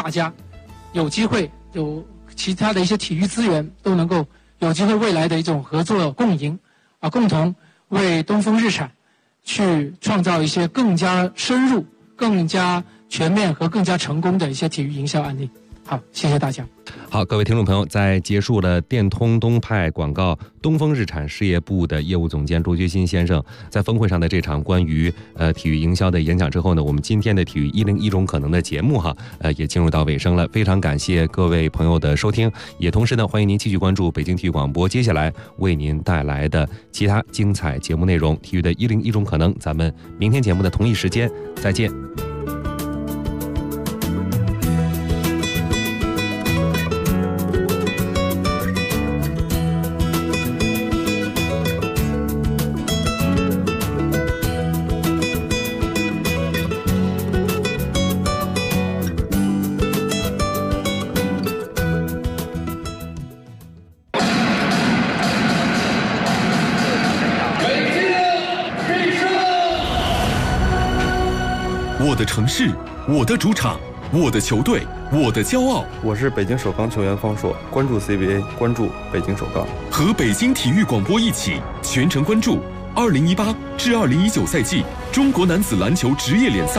大家有机会有其他的一些体育资源都能够有机会未来的一种合作共赢啊，共同为东风日产去创造一些更加深入、更加全面和更加成功的一些体育营销案例。好，谢谢大家。 好，各位听众朋友，在结束了电通东派广告东风日产事业部的业务总监朱觉新先生在峰会上的这场关于体育营销的演讲之后呢，我们今天的体育101种可能的节目也进入到尾声了。非常感谢各位朋友的收听，也同时呢欢迎您继续关注北京体育广播接下来为您带来的其他精彩节目内容。体育的101种可能，咱们明天节目的同一时间再见。 我的城市，我的主场，我的球队，我的骄傲。 我是北京首钢球员方硕，关注 CBA， 关注北京首钢。 和北京体育广播一起全程关注2018至2019赛季中国男子篮球职业联赛。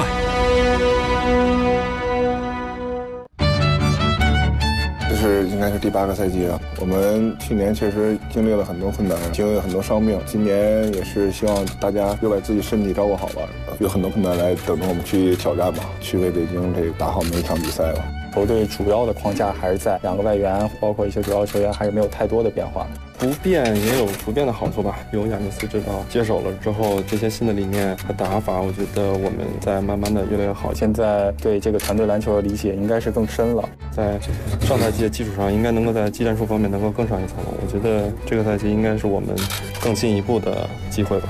应该是第8个赛季了。我们去年确实经历了很多困难，经历了很多伤病。今年也是希望大家又把自己身体照顾好了，有很多困难来等着我们去挑战吧，去为北京打好每一场比赛吧。 球队主要的框架还是在2个外援，包括一些主要球员还是没有太多的变化。 不变也有不变的好处吧。有亚尼斯指导接手了之后，这些新的理念和打法，我觉得我们在慢慢的越来越好。 现在对这个团队篮球的理解应该是更深了， 在上赛季的基础上，应该能够在技战术方面能够更上一层楼。我觉得这个赛季应该是我们更进一步的机会吧。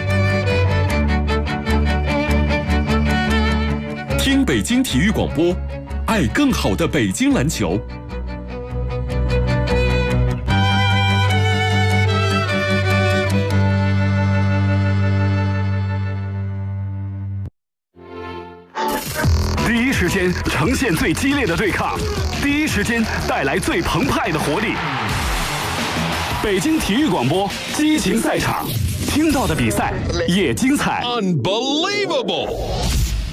听北京体育广播，爱更好的北京篮球。 第一时间呈现最激烈的对抗，第一时间带来最澎湃的活力。北京体育广播激情赛场，听到的比赛也精彩。 Unbelievable！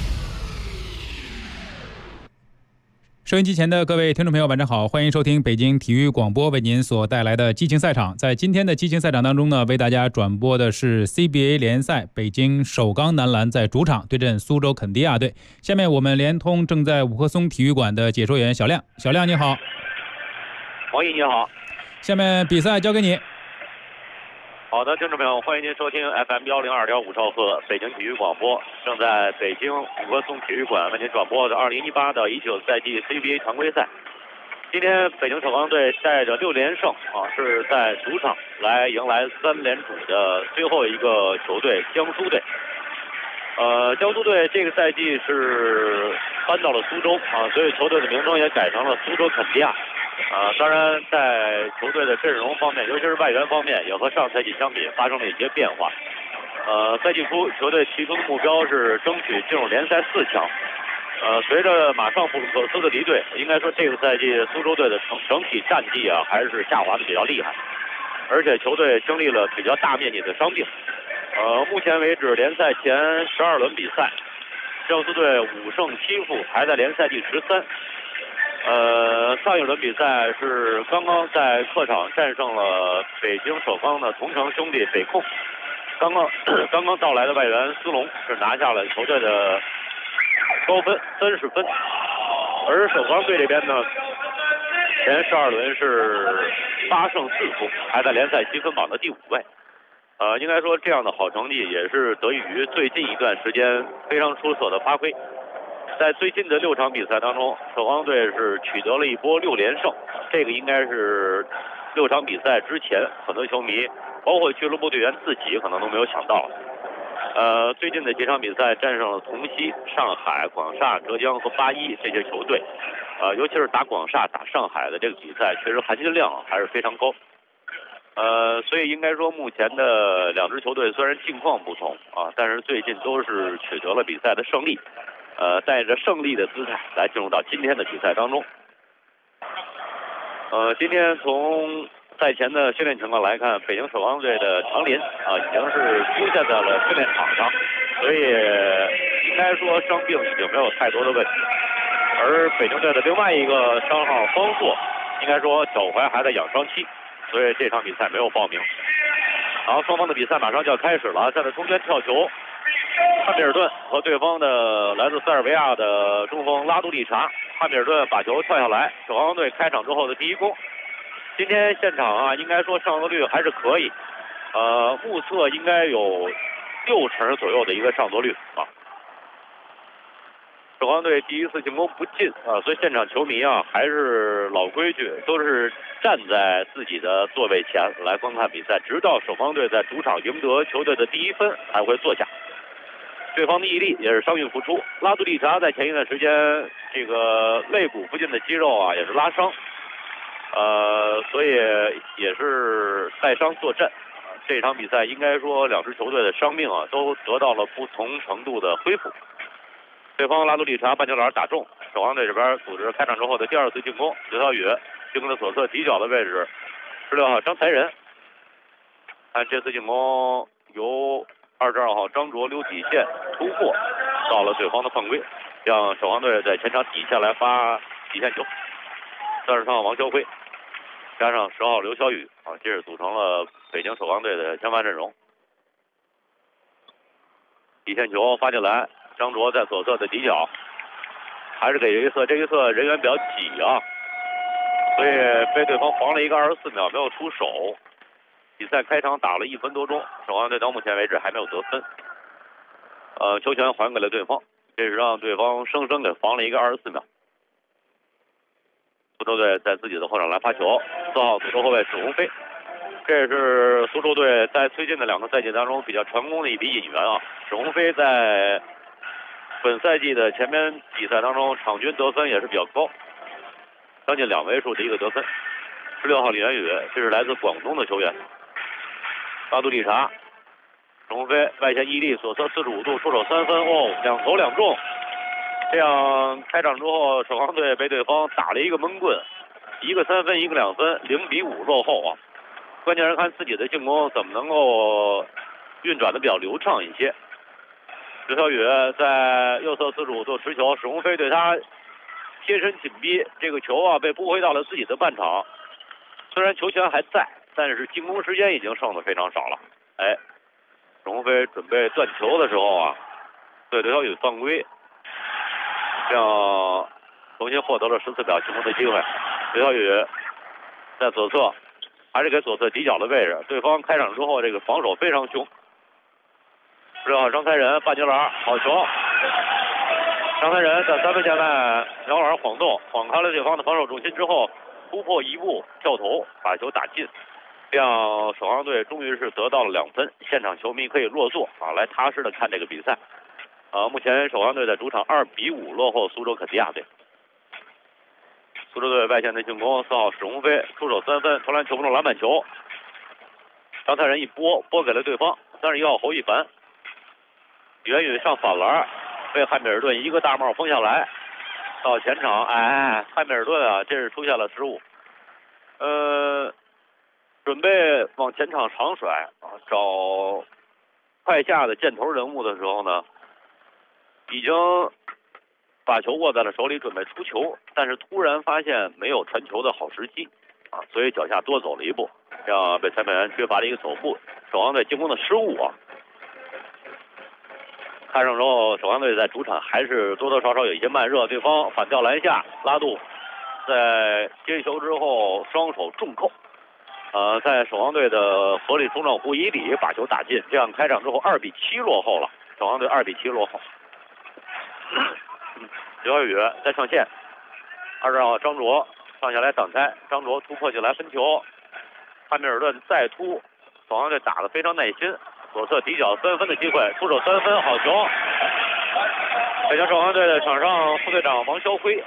收音机前的各位听众朋友，晚上好，欢迎收听北京体育广播为您所带来的激情赛场。在今天的激情赛场当中呢，为大家转播的是 CBA 联赛，北京首钢男篮在主场对阵苏州肯迪亚队。下面我们连通正在五棵松体育馆的解说员小亮。小亮你好。 王毅你好。 下面比赛交给你。 好的，听众朋友，欢迎您收听 FM 102.5兆赫北京体育广播，正在北京五棵松体育馆为您转播的2018到19赛季 CBA 常规赛。今天北京首钢队带着6连胜是在主场来迎来3连主的最后一个球队江苏队。江苏队这个赛季是搬到了苏州所以球队的名称也改成了苏州肯迪亚。当然在球队的阵容方面，尤其是外援方面，也和上赛季相比发生了一些变化。赛季初球队提出的目标是争取进入联赛4强。随着马上布鲁克斯的离队，应该说这个赛季苏州队的整体战绩还是下滑的比较厉害，而且球队经历了比较大面积的伤病。目前为止联赛前12轮比赛，江苏队5胜7负，排在联赛第13。上一轮比赛是刚刚在客场战胜了北京首钢的同城兄弟北控，刚刚到来的外援斯隆是拿下了球队的高分30分，而首钢队这边呢，前12轮是8胜4负，排在联赛积分榜的第5位。应该说这样的好成绩也是得益于最近一段时间非常出色的发挥。在最近的6场比赛当中，首钢队是取得了一波6连胜，这个应该是6场比赛之前很多球迷，包括俱乐部队员自己可能都没有想到。最近的几场比赛战胜了同曦、上海、广厦、浙江和81这些球队，尤其是打广厦、打上海的这个比赛，确实含金量还是非常高。所以应该说目前的2支球队虽然境况不同但是最近都是取得了比赛的胜利。 带着胜利的姿态来进入到今天的比赛当中。今天从赛前的训练情况来看，北京首钢队的常林已经是出现在了训练场上，所以应该说伤病已经没有太多的问题。而北京队的另外一个伤号方硕，应该说脚踝还在养伤期，所以这场比赛没有报名。然后双方的比赛马上就要开始了，在中间跳球，汉密尔顿和对方的来自塞尔维亚的中锋拉杜利查，汉密尔顿把球跳下来，首钢队开场之后的第一攻。今天现场应该说上座率还是可以，目测应该有60%左右的一个上座率啊。首钢队第一次进攻不进所以现场球迷还是老规矩，都是站在自己的座位前来观看比赛，直到首钢队在主场赢得球队的第1分才会坐下。对方的毅力也是伤愈复出，拉杜利查在前一段时间这个肋骨附近的肌肉也是拉伤，所以也是带伤作战。这场比赛应该说两支球队的伤病都得到了不同程度的恢复。对方拉杜利查半球杆打中，首钢队这边组织开场之后的第2次进攻，刘晓宇进攻的左侧底角的位置，16号张才仁。看这次进攻由22号张卓溜底线突破到了对方的犯规，让首钢队在前场底下来发底线球。33号王肖辉加上10号刘晓宇这是组成了北京首钢队的前锋阵容。底线球发进来，张卓在左侧的底角，还是给这一侧人员比较挤所以被对方防了一个24秒，没有出手。比赛开场打了1分多钟，首钢队到目前为止还没有得分。球权还给了对方，这是让对方生生给防了一个24秒。苏州队在自己的后场来发球，4号苏州后卫史鸿飞，这是苏州队在最近的2个赛季当中比较成功的一笔引援史鸿飞在本赛季的前面比赛当中场均得分也是比较高，将近2位数的一个得分。16号李元宇，这是来自广东的球员。拉杜利查，史鸿飞外线毅力，左侧45度出手3分，2投2中。这样开场之后，首钢队被对方打了一个闷棍，一个3分，一个2分，0-5落后关键是看自己的进攻怎么能够运转的比较流畅一些。刘晓宇在右侧45度持球，史鸿飞对他贴身紧逼，这个球被拨回到了自己的半场。虽然球权还在，但是进攻时间已经剩的非常少了。史鸿飞准备断球的时候对刘晓宇犯规，这样重新获得了14秒进攻的机会。刘晓宇在左侧，还是给左侧底角的位置，对方开场之后这个防守非常凶。16号张才仁半球篮好球，张才仁在3分线外摇篮晃动，晃开了对方的防守重心之后，突破1步跳投把球打进，这样首钢队终于是得到了2分，现场球迷可以落座来踏实的看这个比赛。目前首钢队在主场2-5落后苏州肯尼亚队。苏州队外线的进攻，4号史鸿飞出手3分，投篮球不中篮板球，张才仁一拨给了对方，31号侯一凡，元宇上反篮，被汉密尔顿一个大帽封下来，到前场，汉密尔顿这是出现了失误，准备往前场长甩找快下的箭头人物的时候呢，已经把球握在了手里，准备出球，但是突然发现没有传球的好时机所以脚下多走了一步，这样被裁判员缺乏了一个走步，首钢队进攻的失误看上之后，首钢队在主场还是多多少少有一些慢热，对方反吊篮下，拉杜在接球之后双手重扣，在首钢队的合理冲撞弧以里把球打进，这样开场之后2-7落后了，首钢队2-7落后。刘晓宇在上线，22号张卓上下来挡拆，张卓突破进来分球，汉密尔顿再突，首钢队打得非常耐心，左侧底角3分的机会，出手3分，好球！北京首钢队的场上副队长王肖辉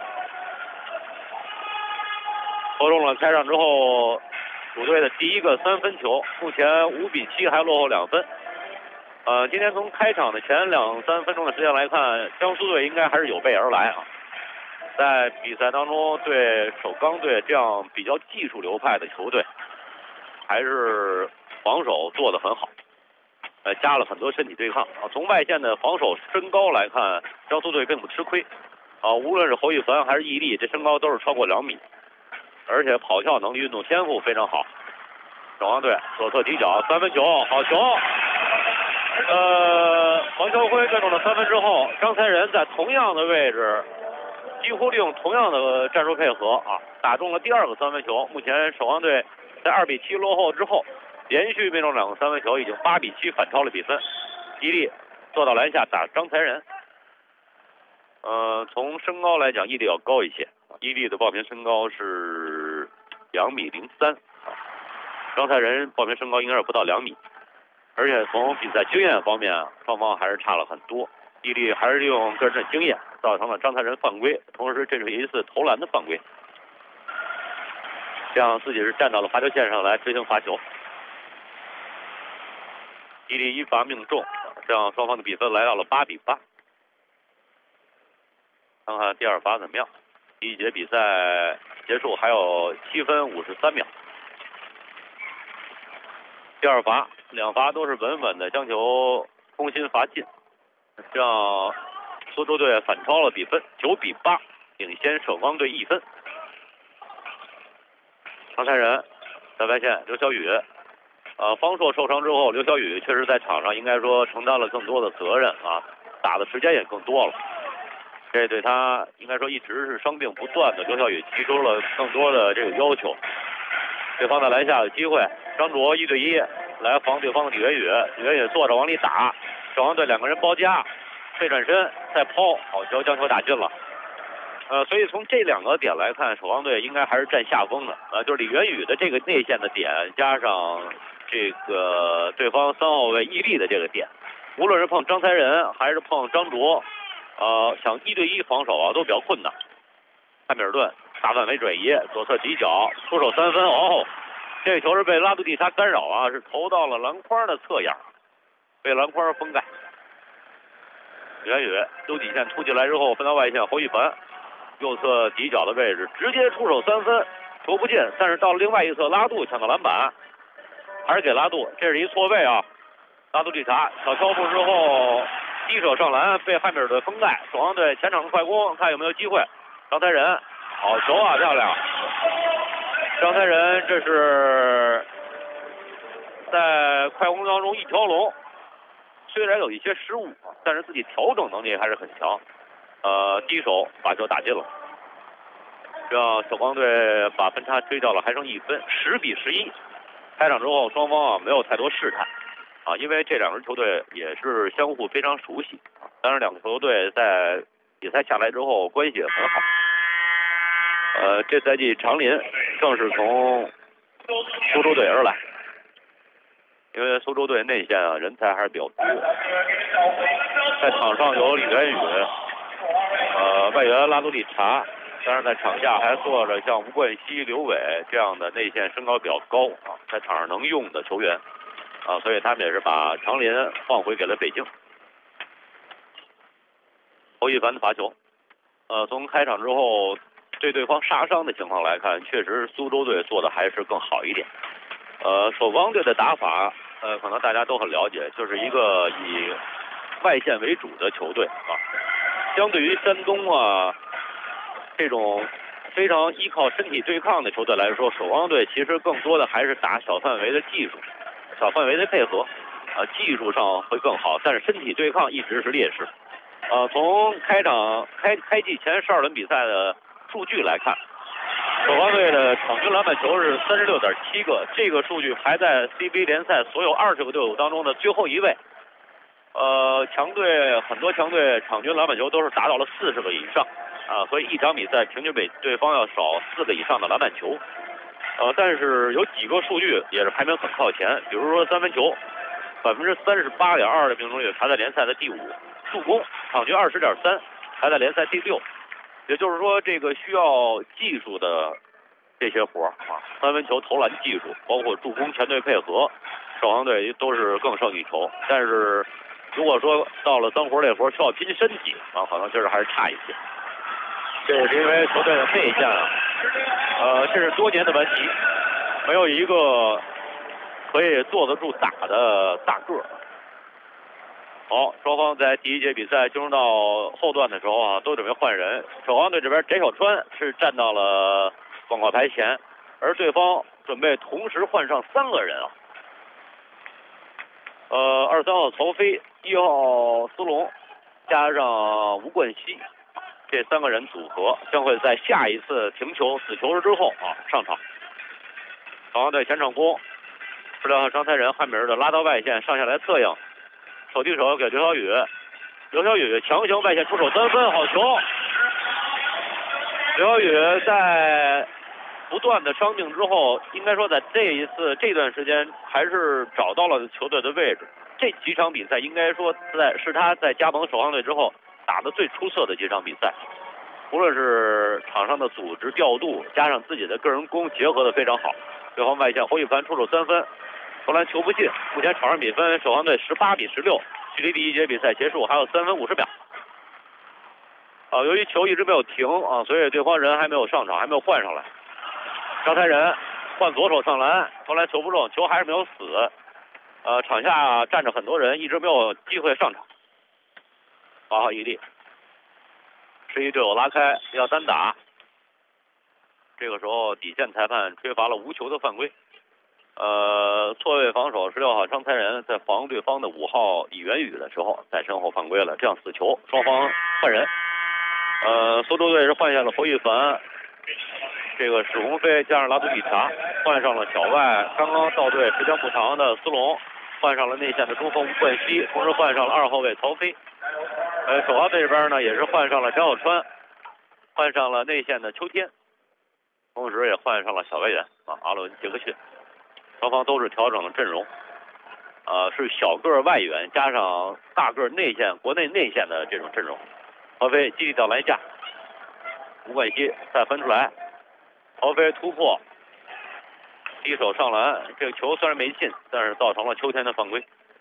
投中了开场之后主队的第一个3分球，目前5-7还落后2分。 今天从开场的前2-3分钟的时间来看，江苏队应该还是有备而来啊。在比赛当中，对首钢队这样比较技术流派的球队，还是防守做得很好，加了很多身体对抗啊。从外线的防守身高来看，江苏队并不吃亏啊。无论是侯玉凡还是易立，这身高都是超过2米，而且跑跳能力、运动天赋非常好。首钢队左侧底角3分球，好球！王晓辉对中了3分之后，张才仁在同样的位置，几乎利用同样的战术配合啊，打中了第2个3分球。目前首钢队在2-7落后之后，连续命中2个3分球，已经8-7反超了比分。伊利坐到篮下打张才仁。从身高来讲，伊利要高一些，伊利的报名身高是2.03米，张才仁报名身高应该是不到2米。而且从比赛经验方面，双方还是差了很多。伊利还是利用个人的经验造成了张才仁犯规，同时这是一次投篮的犯规，这样自己是站到了罚球线上来执行罚球。伊利一罚命中，这样双方的比分来到了8-8。看看第2罚怎么样？第一节比赛结束还有7分53秒。第2罚，2罚都是稳稳的将球空心罚进，这样苏州队反超了比分，9-8，领先首钢队1分。张才仁在外线，刘晓宇，方硕受伤之后，刘晓宇确实在场上应该说承担了更多的责任啊，打的时间也更多了。这对他应该说一直是伤病不断的刘晓宇提出了更多的这个要求。对方在篮下有机会，张卓1对1来防对方的李元宇，李元宇坐着往里打，首钢队2个人包夹，背转身再抛，好球将球打进了。所以从这2个点来看，首钢队应该还是占下风的，就是李元宇的这个内线的点，加上这个对方3号位易立的这个点，无论是碰张才仁还是碰张卓，想1对1防守啊都比较困难。汉密尔顿大范围转移，左侧底角出手3分，这球是被拉杜蒂查干扰啊，是投到了篮筐的侧沿，被篮筐封盖。元宇丢底线突进来之后分到外线，侯玉凡右侧底角的位置直接出手3分，球不进，但是到了另外一侧拉杜抢到篮板，还是给拉杜，这是一错位啊。拉杜蒂查小跳步之后低手上篮，被汉密尔顿封盖。首钢队前场的快攻，看有没有机会。张才仁好球啊，漂亮！张才仁这是在快攻当中一条龙，虽然有一些失误，但是自己调整能力还是很强。低手把球打进了，让首钢队把分差追到了还剩1分，10-11。开场之后双方没有太多试探啊，因为这2支球队也是相互非常熟悉，当然2个球队在比赛下来之后关系也很好。这赛季长林正是从苏州队而来，因为苏州队内线人才还是比较多。在场上有李元宇，外援拉杜蒂查，当然在场下还坐着像吴冠希、刘伟这样的内线身高比较高啊，在场上能用的球员啊，所以他们也是把长林放回给了北京。侯玉凡的罚球，从开场之后对方杀伤的情况来看，确实苏州队做的还是更好一点。首钢队的打法，可能大家都很了解，就是一个以外线为主的球队啊。相对于山东啊这种非常依靠身体对抗的球队来说，首钢队其实更多的还是打小范围的技术、小范围的配合，技术上会更好，但是身体对抗一直是劣势。从开季前12轮比赛的数据来看，首钢队的场均篮板球是36.7个，这个数据排在 CBA 联赛所有20个队伍当中的最后1位。很多强队场均篮板球都是达到了40个以上啊，所以一场比赛平均比对方要少4个以上的篮板球。但是有几个数据也是排名很靠前，比如说3分球，38.2%的命中率排在联赛的第5，助攻场均20.3%，排在联赛第6。也就是说，这个需要技术的这些活啊，3分球投篮技术，包括助攻、前队配合， 首航队都是更胜一筹。但是如果说到了脏活累活需要拼身体啊，可能就是还是差一些。这也是因为球队的内线啊，这是多年的问题，没有一个可以坐得住打的大个。好，双方在第一节比赛进入到后段的时候啊，都准备换人。首航队这边翟小川是站到了广告台前，而对方准备同时换上3个人啊。23号曹飞、1号斯隆，加上吴冠希，这3个人组合将会在下一次停球死球之后啊上场。首航队前场攻，16号张才仁、汉米尔的拉到外线上下来策应。手递手给刘晓宇，刘晓宇强行外线出手3分，好球！刘晓宇在不断的伤病之后，应该说在这段时间还是找到了球队的位置。这几场比赛应该说是他在加盟首航队之后打得最出色的几场比赛，无论是场上的组织调度，加上自己的个人功结合得非常好。对方外线侯宇凡出手3分。投篮球不进，目前场上比分首航队18比16，距离第一节比赛结束还有3分50秒。由于球一直没有停啊，所以对方人还没有上场，还没有换上来。张才仁换左手上篮，投篮球不中，球还是没有死。场下站着很多人，一直没有机会上场。8号伊利，示意队友拉开，要单打。这个时候底线裁判吹罚了无球的犯规。错位防守16号张才仁在防对方的5号李元宇的时候，在身后犯规了，这样死球，双方换人。苏州队是换下了侯一凡，这个史鸿飞加上拉图比查，换上了小外刚刚到队时间不长的斯隆，换上了内线的中锋吴冠希，同时换上了2号位曹飞。首航队这边呢也是换上了张小川，换上了内线的秋天，同时也换上了小外援阿伦杰克逊。双方都是调整阵容，是小个外援加上大个内线，国内内线的这种阵容。曹飞击地到篮下，吴冠希再分出来，曹飞突破，低手上篮，这个球虽然没进，但是造成了秋天的犯规。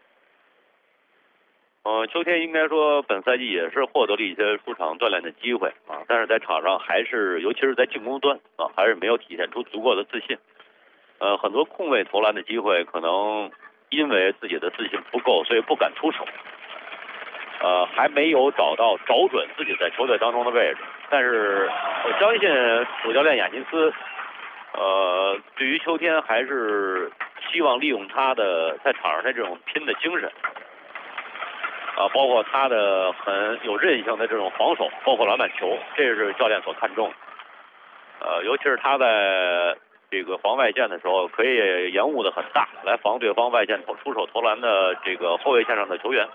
秋天应该说本赛季也是获得了一些出场锻炼的机会啊，但是在场上还是尤其是在进攻端啊，还是没有体现出足够的自信。很多空位投篮的机会，可能因为自己的自信不够，所以不敢出手。还没有找准自己在球队当中的位置。但是我相信主教练雅尼斯，对于秋天还是希望利用他的在场上的这种拼的精神，包括他的很有韧性的这种防守，包括篮板球，这是教练所看重的。尤其是他在这个防外线的时候，可以延误的很大，来防对方外线出手投篮的这个后卫线上的球员。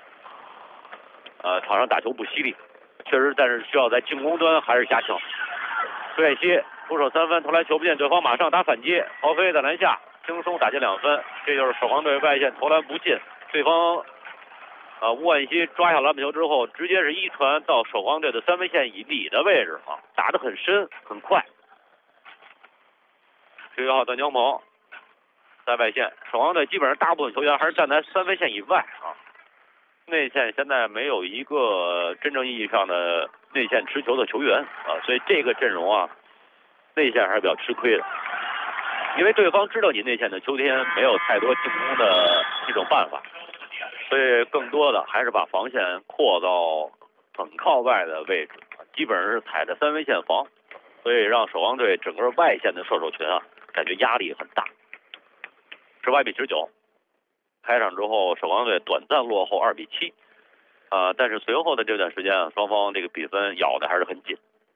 场上打球不犀利，确实，但是需要在进攻端还是加强。朱彦西出手3分，投篮球不进，对方马上打反击，曹飞在篮下轻松打进2分，这就是首航队外线投篮不进，对方吴冠希抓下篮板球之后，直接是一传到首航队的3分线以里的位置啊，打得很深很快。11号段江鹏在外线，首航队基本上大部分球员还是站在3分线以外啊。内线现在没有一个真正意义上的内线持球的球员啊，所以这个阵容啊，内线还是比较吃亏的。因为对方知道你内线的秋天没有太多进攻的一种办法，所以更多的还是把防线扩到很靠外的位置，基本上是踩着3分线防，所以让首航队整个外线的射手群啊，感觉压力很大。18比19。开场之后，首航队短暂落后2比7，但是随后的这段时间啊，双方这个比分咬的还是很紧。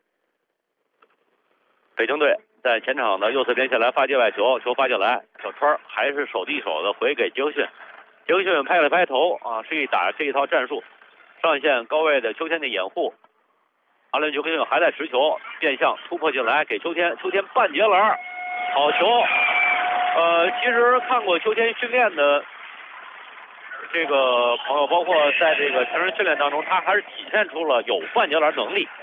北京队在前场的右侧边线来发界外球，球发进来，小川还是手递手的回给杰克逊，杰克逊拍了拍头啊，示意打这一套战术，上线高位的秋天的掩护，阿伦杰克逊还在持球，变向突破进来给秋天，秋天半截篮，好球。其实看过秋天训练的这个朋友，包括在这个成人训练当中，他还是体现出了有半截篮能力。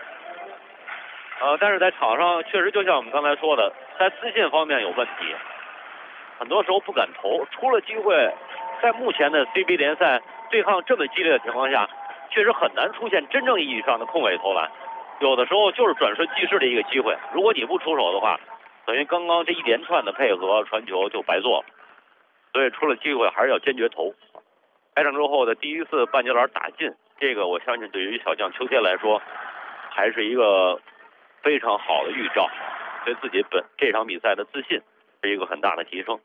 但是在场上确实就像我们刚才说的，在自信方面有问题。 很多时候不敢投，出了机会，在目前的 CBA 联赛对抗这么激烈的情况下，确实很难出现真正意义上的空位投篮。有的时候就是转瞬即逝的一个机会，如果你不出手的话，等于刚刚这一连串的配合传球就白做了。所以出了机会还是要坚决投。开场之后的第一次半截篮打进，这个我相信对于小将秋天来说，还是一个非常好的预兆，对自己这场比赛的自信是一个很大的提升。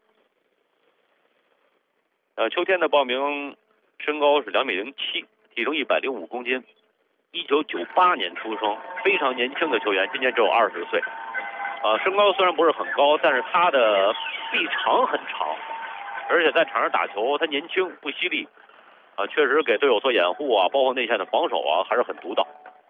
秋天的报名身高是2.07米，体重105公斤，1998年出生，非常年轻的球员，今年只有20岁。身高虽然不是很高，但是他的臂长很长，而且在场上打球他年轻不犀利，确实给队友做掩护啊，包括内线的防守啊，还是很独到。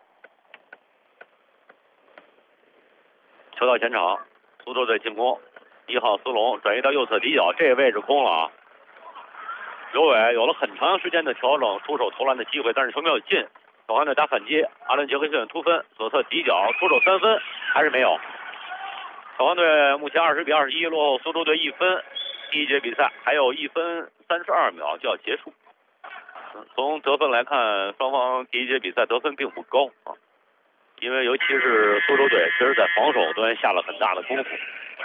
球到前场，苏州队进攻，1号斯隆转移到右侧底角，这个位置空了啊。刘伟有了很长时间的调整出手投篮的机会，但是球没有进。小黄队打反击，阿伦杰克逊突分，左侧底角出手3分，还是没有。小黄队目前20-21，落后苏州队1分。第一节比赛还有1分32秒就要结束。从得分来看，双方第一节比赛得分并不高啊，因为尤其是苏州队确实在防守端下了很大的功夫。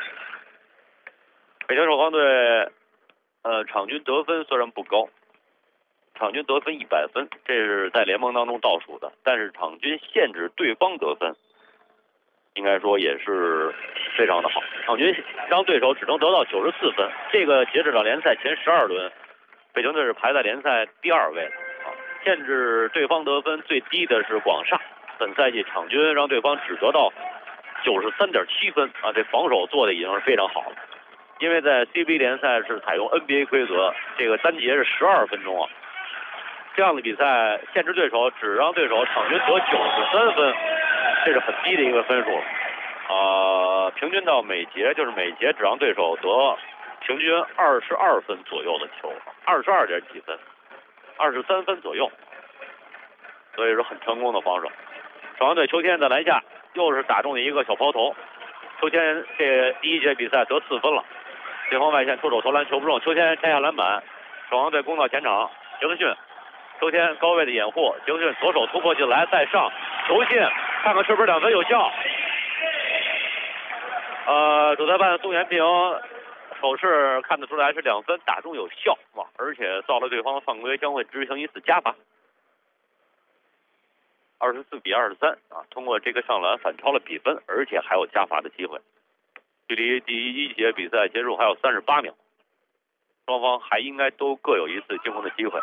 北京首钢队场均得分虽然不高，场均得分100分，这是在联盟当中倒数的，但是场均限制对方得分应该说也是非常的好，场均让对手只能得到94分。这个截止到联赛前12轮，北京队是排在联赛第2位的啊。限制对方得分最低的是广厦，本赛季场均让对方只得到93.7分啊，这防守做的已经是非常好了。因为在 CBA 联赛是采用 NBA 规则，这个单节是12分钟啊。这样的比赛限制对手只让对手场均得93分，这是很低的一个分数。平均到每节就是每节只让对手得平均22分左右的球，22点几分，23分左右，所以说很成功的防守。首钢队秋天在篮下又是打中了一个小抛投，秋天这第一节比赛得4分了。对方外线出手投篮球不中，秋天拆下篮板，首钢队攻到前场，杰克逊，秋天高位的掩护，杰克逊左手突破进来再上球进，看看是不是2分有效。主裁判宋延平手势看得出来是2分打中有效啊，而且造了对方的犯规，将会执行1次加罚。24-23啊，通过这个上篮反超了比分，而且还有加罚的机会。距离第一节比赛结束还有38秒，双方还应该都各有1次进攻的机会。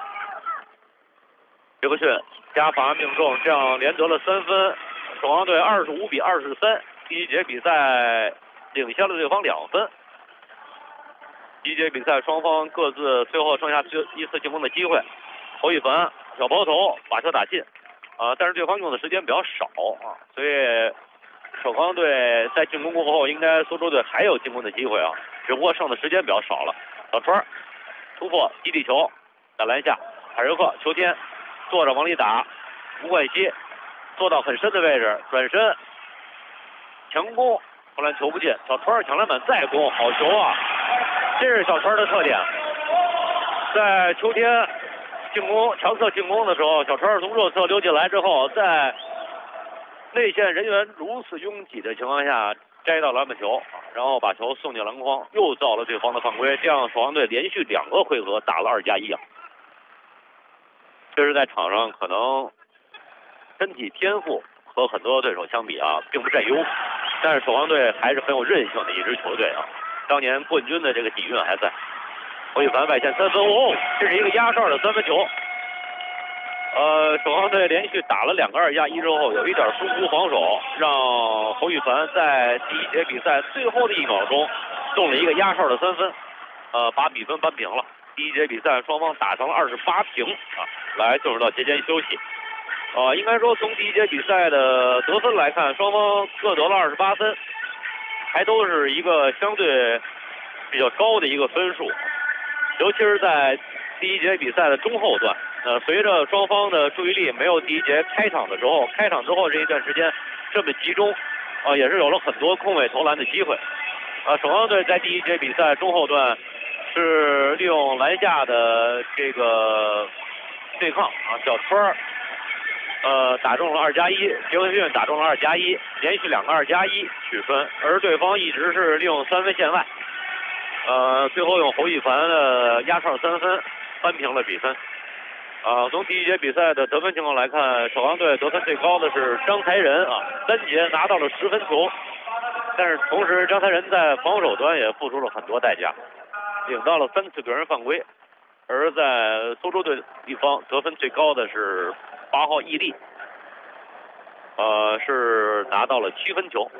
杰克逊加罚命中，这样连得了3分，首钢队25-23，第一节比赛领先了对方2分。第一节比赛双方各自最后剩下1次进攻的机会，侯一凡小抛投把球打进，但是对方用的时间比较少啊，所以首钢队在进攻过后，应该苏州队还有进攻的机会啊，只不过剩的时间比较少了。小川突破基地球，在篮下，海瑞克球天坐着往里打，吴冠希坐到很深的位置，转身强攻，后来球不进，小川抢篮板再攻，好球啊！这是小川的特点，在秋天进攻强侧进攻的时候，小川从弱侧溜进来之后，在内线人员如此拥挤的情况下摘到篮板球，然后把球送进篮筐，又造了对方的犯规，这样首钢队连续2个回合打了2+1啊。这是在场上可能身体天赋和很多对手相比啊，并不占优，但是首钢队还是很有韧性的一支球队啊。当年冠军的这个底蕴还在。侯一凡外线3分，这是一个压哨的3分球。首钢队连续打了2个2+1之后，有一点疏忽防守，让侯一凡在第一节比赛最后的1秒钟中了一个压哨的3分，把比分扳平了。第一节比赛双方打成了28平啊，来进入到节间休息。应该说从第一节比赛的得分来看，双方各得了28分，还都是一个相对比较高的一个分数，尤其是在第一节比赛的中后段。随着双方的注意力没有第一节开场的时候，开场之后这一段时间这么集中，也是有了很多空位投篮的机会。 守望队在第一节比赛中后段是利用篮下的这个对抗小川打中了2+1，杰克逊打中了2+1，连续2个2+1取分，而对方一直是利用3分线外，最后用侯一凡的压哨3分扳平了比分。从第一节比赛的得分情况来看，守望队得分最高的是张才仁3节拿到了10分球，但是同时张才仁在防守端也付出了很多代价，领到了3次个人犯规。而在苏州队一方得分最高的是8号易立，是拿到了7分球。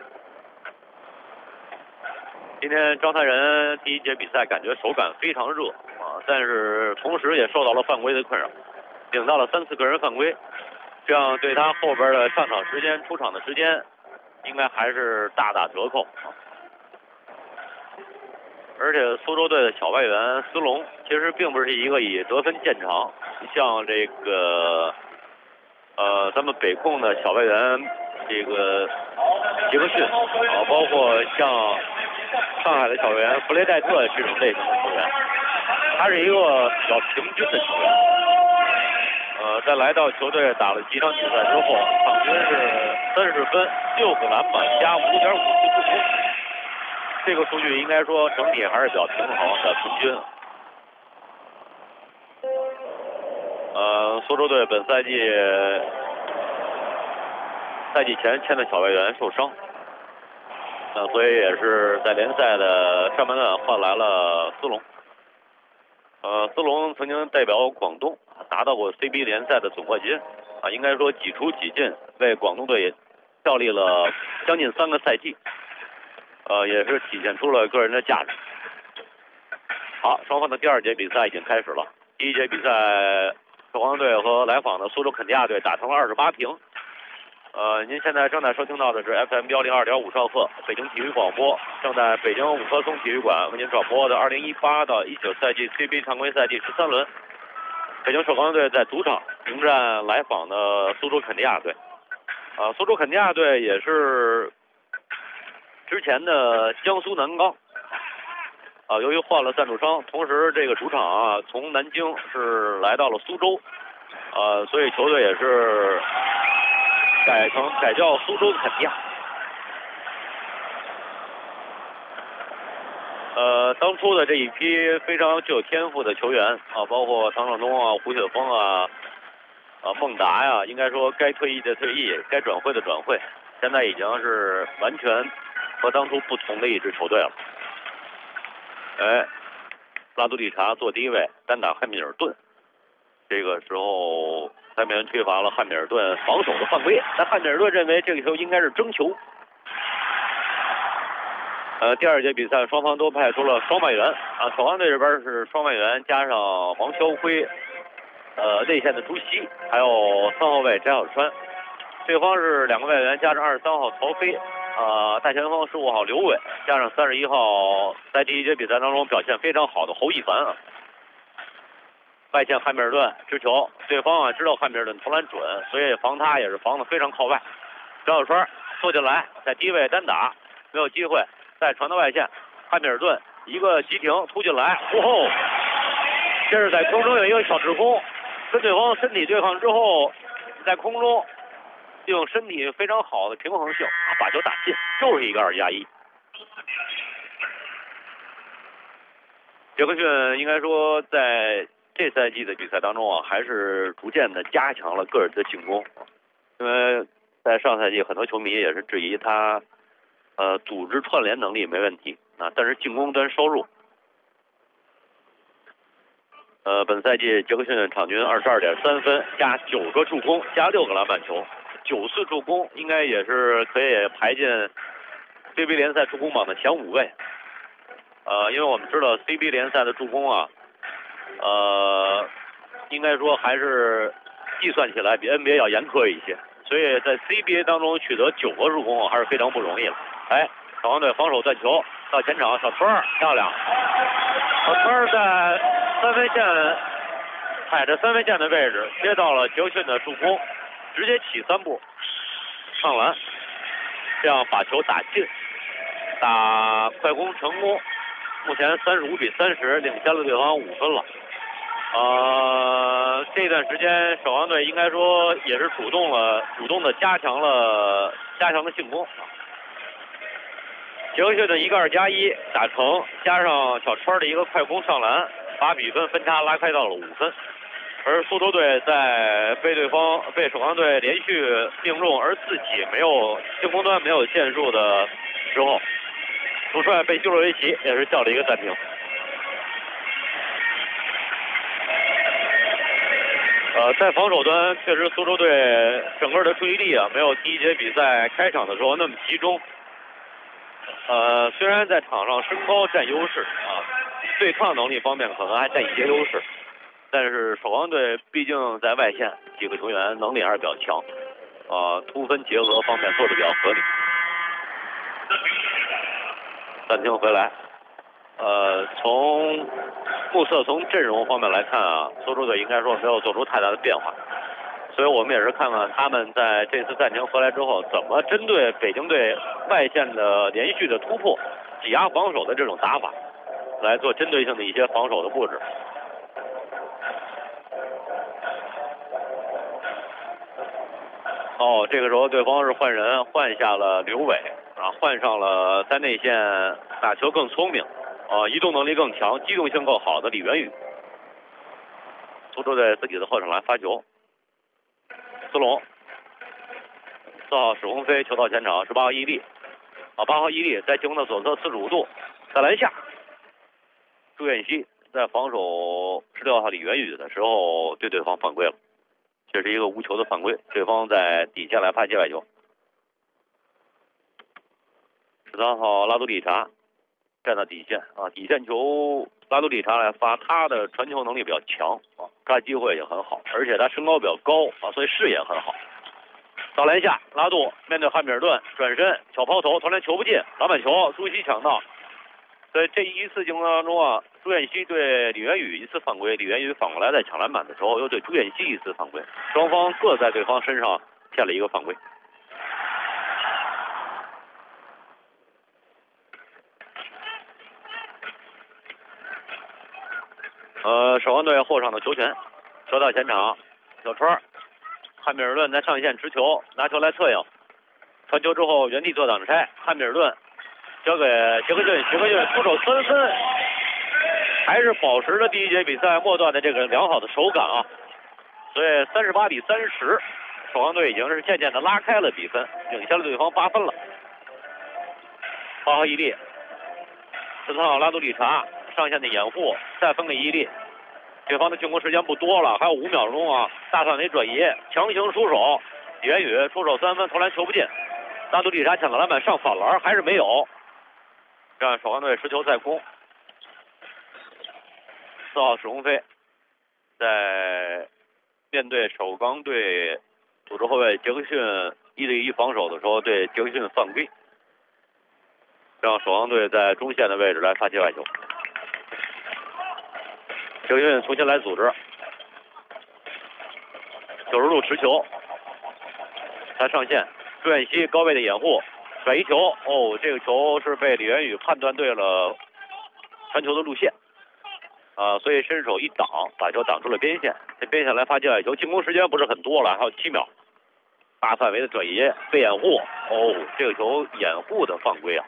今天张才仁第一节比赛感觉手感非常热但是同时也受到了犯规的困扰，领到了3次个人犯规，这样对他后边的上场时间、出场的时间应该还是大打折扣。而且苏州队的小外援斯隆其实并不是一个以得分见长，像这个咱们北控的小外援这个杰克逊包括像上海的小外援弗雷戴特这种类型的球员，他是一个比较平均的球员。在来到球队打了几场比赛之后，场均是30分、6个篮板加5.5次助攻。这个数据应该说整体还是比较平衡的平均。苏州队本赛季前签的小外援受伤，所以也是在联赛的上半段换来了斯隆。斯隆曾经代表广东拿到过 CBA 联赛的总冠军应该说几出几进，为广东队效力了将近3个赛季。也是体现出了个人的价值。好，双方的第2节比赛已经开始了。第一节比赛，守望队和来访的苏州肯尼亚队打成了28平。您现在正在收听到的是 FM 102.5兆赫北京体育广播，正在北京五棵松体育馆为您转播的2018到19赛季 CBA 常规赛第13轮。北京守望队在主场迎战来访的苏州肯尼亚队。苏州肯尼亚队也是之前的江苏南钢由于换了赞助商，同时这个主场从南京是来到了苏州所以球队也是改叫苏州肯尼亚。当初的这一批非常具有天赋的球员包括唐胜东胡雪峰孟达应该说该退役的退役，该转会的转会，现在已经是完全和当初不同的一支球队了。拉杜利查做第一位，单打汉密尔顿。这个时候三边吹罚了汉密尔顿防守的犯规，但汉密尔顿认为这个球应该是争球。第2节比赛双方都派出了双外援守望队这边是双外援加上王潇辉，内线的朱熹，还有3号位翟小川。对方是2个外援加上23号曹飞，大前锋15号刘伟，加上31号在第一节比赛当中表现非常好的侯一凡外线汉密尔顿持球，对方知道汉密尔顿投篮准，所以防他也是防得非常靠外。翟小川凑进来，在低位单打没有机会，再传到外线，汉密尔顿一个急停突进来，这是在空中有一个小滞空，跟对方身体对抗之后，在空中用身体非常好的平衡性把球打进，就是一个2+1。杰克逊应该说在这赛季的比赛当中还是逐渐的加强了个人的进攻，因为在上赛季很多球迷也是质疑他组织串联能力没问题但是进攻端收入本赛季杰克逊场均22.3分加9个助攻加6个篮板球，9次助攻，应该也是可以排进 CBA 联赛助攻榜的前5位。因为我们知道 CBA 联赛的助攻应该说还是计算起来比 NBA 要严苛一些，所以在 CBA 当中取得9个助攻还是非常不容易了。守望队防守断球到前场，小川漂亮，小川在3分线踩着3分线的位置接到了杰克逊的助攻，直接起3步上篮，这样把球打进。 打快攻成功，目前35比30领先了对方5分了。这段时间守望队应该说也是主动的加强了进攻。杰克逊的一个2+1打成，加上小川的一个快攻上篮，把比分分差拉开到了5分。而苏州队在被守望队连续命中，而自己没有进攻端没有建树的时候，主帅贝西洛维奇也是叫了一个暂停。在防守端，确实苏州队整个的注意力没有第一节比赛开场的时候那么集中。虽然在场上身高占优势对抗能力方面可能还占一些优势，但是守望队毕竟在外线几个球员能力还是比较强，突分结合方面做的比较合理。暂停回来，从阵容方面来看苏州队应该说没有做出太大的变化，所以我们也是看看他们在这次暂停回来之后，怎么针对北京队外线的连续的突破、挤压防守的这种打法，来做针对性的一些防守的布置。这个时候对方是换人，换下了刘伟换上了在内线打球更聪明移动能力更强、机动性更好的李元宇。苏州队自己的后场来发球，斯隆4号史鸿飞球到前场，18号伊利8号伊利在进攻的左侧45度在篮下，朱彦西在防守16号李元宇的时候对对方犯规了，这是一个无球的犯规，对方在底线来发界外球。13号拉杜里查站到底线底线球拉杜里查来发，他的传球能力比较强抓机会也很好，而且他身高比较高所以视野很好。到篮下，拉杜面对汉密尔顿转身小抛投，投篮球不进，篮板球朱熹抢到。在这一次进攻当中朱彦西对李元宇一次犯规，李元宇反过来在抢篮板的时候又对朱彦西一次犯规，双方各在对方身上欠了一个犯规。守望队后场的球权，球到前场，小川，汉密尔顿在上线持球，拿球来策应，传球之后原地做挡拆，汉密尔顿交给杰克逊，杰克逊出手3分，还是保持了第一节比赛末段的这个良好的手感所以38比30，守望队已经是渐渐的拉开了比分，领先了对方8分了。8号伊利，14号拉杜里查上线的掩护，再分给伊利，对方的进攻时间不多了，还有5秒钟大范围转移，强行出手，李元宇出手3分，投篮球不进，拉杜里查抢到篮板上反篮还是没有，让守望队持球再攻。4号史鸿飞在面对首钢队组织后卫杰克逊1对1防守的时候对杰克逊犯规，让守望队在中线的位置来发界外球。杰克逊重新来组织，90度持球，他上线，朱彦西高位的掩护，转移球，这个球是被李元宇判断对了传球的路线，所以伸手一挡，把球挡出了边线，在边线来发界外球，进攻时间不是很多了，还有7秒，大范围的转移被掩护，这个球掩护的犯规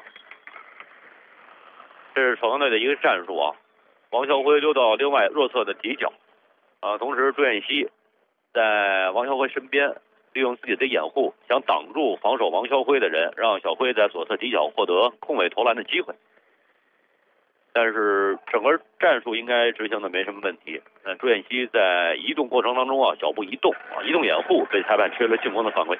这是守望队的一个战术王晓辉溜到另外弱侧的底角，同时朱彦西在王晓辉身边，利用自己的掩护，想挡住防守王晓辉的人，让小辉在左侧底角获得空位投篮的机会。但是整个战术应该执行的没什么问题。朱彦西在移动过程当中脚步移动移动掩护被裁判吹了进攻的犯规。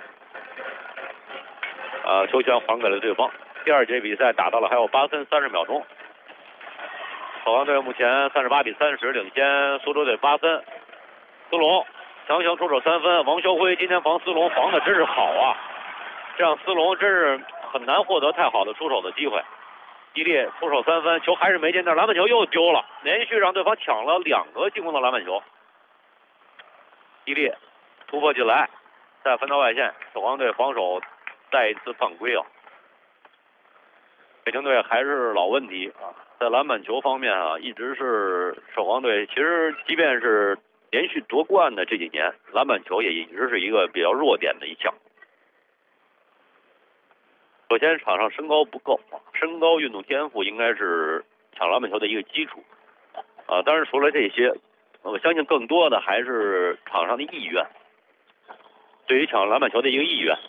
球权还给了对方。第二节比赛打到了还有8分30秒钟。守望队目前38比30领先苏州队8分。斯隆强行出手3分，王晓辉今天防斯隆防的真是好这样斯隆真是很难获得太好的出手的机会。伊利出手3分，球还是没进，但篮板球又丢了，连续让对方抢了2个进攻的篮板球。伊利突破进来，再分到外线，守望队防守再一次犯规北京队还是老问题啊，在篮板球方面啊，一直是首钢队。其实即便是连续夺冠的这几年，篮板球也一直是一个比较弱点的一项。首先，场上身高不够，身高、运动天赋应该是抢篮板球的一个基础。当然除了这些，我相信更多的还是场上的意愿，对于抢篮板球的一个意愿。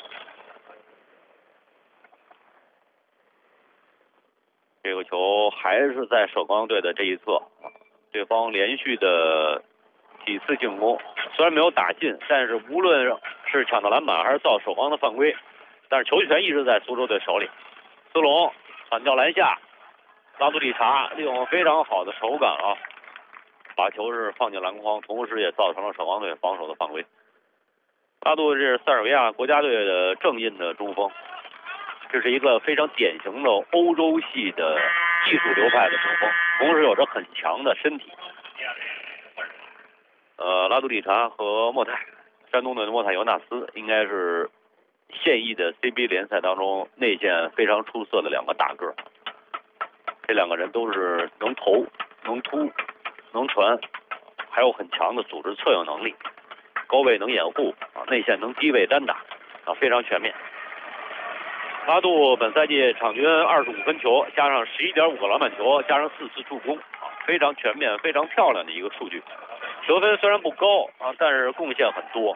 这个球还是在首钢队的这一侧，对方连续的几次进攻，虽然没有打进，但是无论是抢到篮板还是造首钢的犯规，但是球权一直在苏州队手里。斯隆反掉篮下，拉杜里查利用非常好的手感啊，把球是放进篮筐，同时也造成了首钢队防守的犯规。拉杜是塞尔维亚国家队的正印的中锋。这是一个非常典型的欧洲系的技术流派的中锋，同时有着很强的身体。拉杜里查和莫泰，山东队的莫泰尤纳斯应该是现役的 CBA 联赛当中内线非常出色的两个大个。这两个人都是能投、能突、能传，还有很强的组织策应能力，高位能掩护啊，内线能低位单打啊，非常全面。拉杜本赛季场均25分球，加上11.5个篮板球，加上4次助攻，非常全面、非常漂亮的一个数据。得分虽然不高啊，但是贡献很多。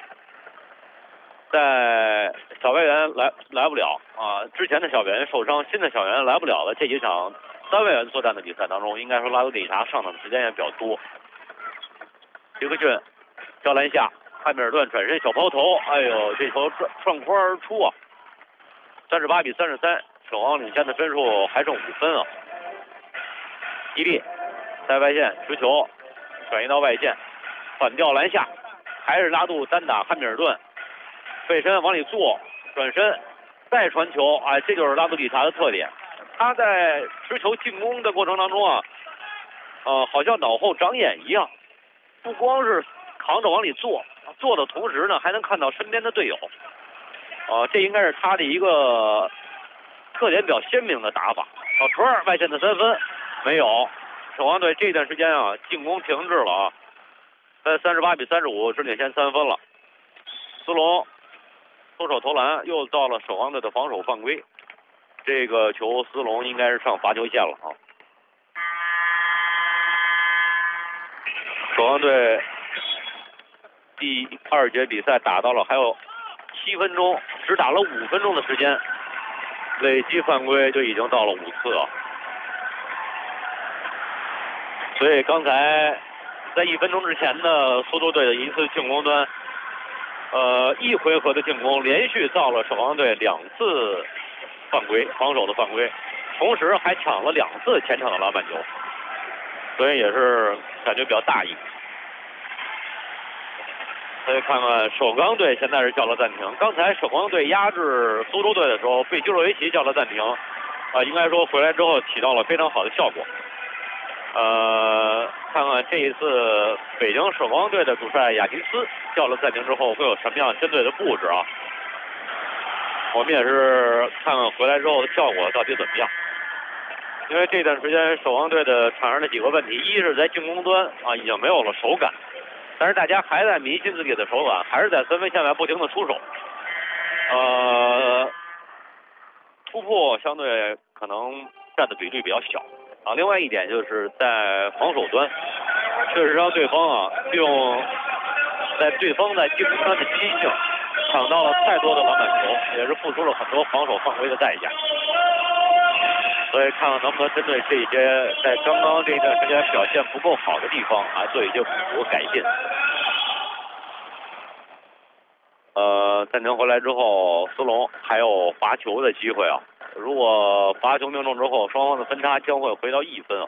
在小外援来不了啊，之前的小外援受伤，新的小外援来不了的这几场3外援作战的比赛当中，应该说拉杜里查上场的时间也比较多。杰克逊吊篮下，汉密尔顿转身小抛投，哎呦，这球撞筐而出啊！38比33，首钢领先的分数还剩5分啊！伊利在外线持球，转移到外线，反吊篮下，还是拉杜单打汉密尔顿，背身往里坐，转身再传球，哎，这就是拉杜里查的特点。他在持球进攻的过程当中啊，好像脑后长眼一样，不光是扛着往里坐，坐的同时呢，还能看到身边的队友。这应该是他的一个特点比较鲜明的打法。小川外线的3分没有，首钢队这段时间啊进攻停滞了啊，在38比35只领先3分了。斯隆出手投篮，又到了首钢队的防守犯规。这个球斯隆应该是上罚球线了啊。首钢队第2节比赛打到了还有7分钟，只打了5分钟的时间，累计犯规就已经到了5次啊！所以刚才在1分钟之前的苏州队的一次进攻端，1回合的进攻连续造了首钢队2次犯规，防守的犯规，同时还抢了2次前场的篮板球，所以也是感觉比较大意。所以看看首钢队现在是叫了暂停。刚才首钢队压制苏州队的时候，被基洛维奇叫了暂停，应该说回来之后起到了非常好的效果。看看这一次北京首钢队的主帅亚提斯叫了暂停之后会有什么样针对的布置啊？我们也是看看回来之后的效果到底怎么样。因为这段时间首钢队的场上的几个问题，一是在进攻端啊已经没有了手感。但是大家还在迷信自己的手感，还是在3分线外不停的出手，突破相对可能占的比例比较小啊。另外一点就是在防守端，确实让对方啊利用对方在进攻端的积极性，抢到了太多的篮板球，也是付出了很多防守犯规的代价。所以看看能不能针对这些在刚刚这段时间表现不够好的地方啊，做一些补足改进。暂停回来之后，斯隆还有罚球的机会啊。如果罚球命中之后，双方的分差将会回到1分啊。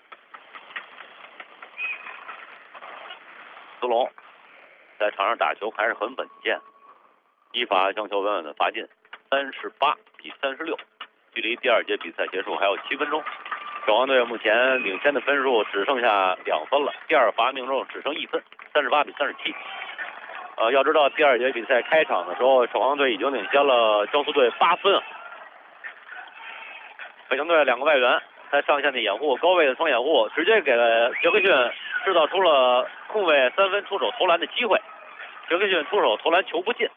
斯隆在场上打球还是很稳健，依法将球稳稳的罚进，38比36。距离第2节比赛结束还有7分钟，首钢队目前领先的分数只剩下2分了，第2罚命中只剩1分，38比37。要知道第2节比赛开场的时候，首钢队已经领先了江苏队8分啊。 北京队2个外援在上线的掩护，高位的双掩护，直接给了杰克逊制造出了空位3分出手投篮的机会。杰克逊出手投篮球不进，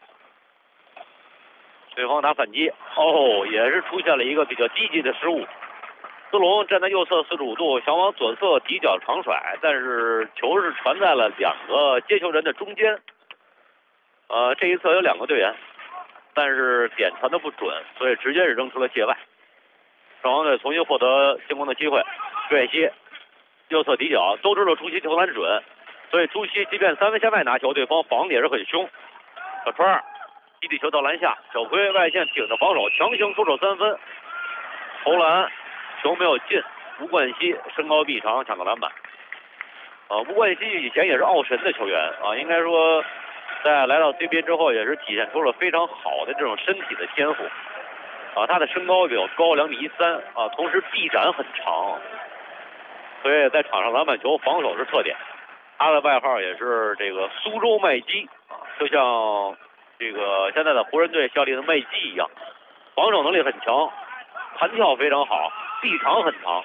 对方打反击，也是出现了一个比较低级的失误。斯隆站在右侧45度，想往左侧底角长甩，但是球是传在了2个接球人的中间。这一侧有2个队员，但是点传的不准，所以直接是扔出了界外。双方队重新获得进攻的机会，朱彦西右侧底角都知道朱熹投篮准，所以朱熹即便3分线外拿球，对方防的也是很凶。小川基地球到篮下，小奎外线顶着防守，强行出手3分，投篮球没有进。吴冠希身高臂长抢个篮板。吴冠希以前也是奥神的球员啊，应该说在来到 CBA 之后也是体现出了非常好的这种身体的天赋。他的身高比较高，2.13米同时臂展很长，所以在场上篮板球防守是特点。他的外号也是这个苏州麦基就像这个现在的湖人队效力的麦基一样，防守能力很强，弹跳非常好，臂长很长。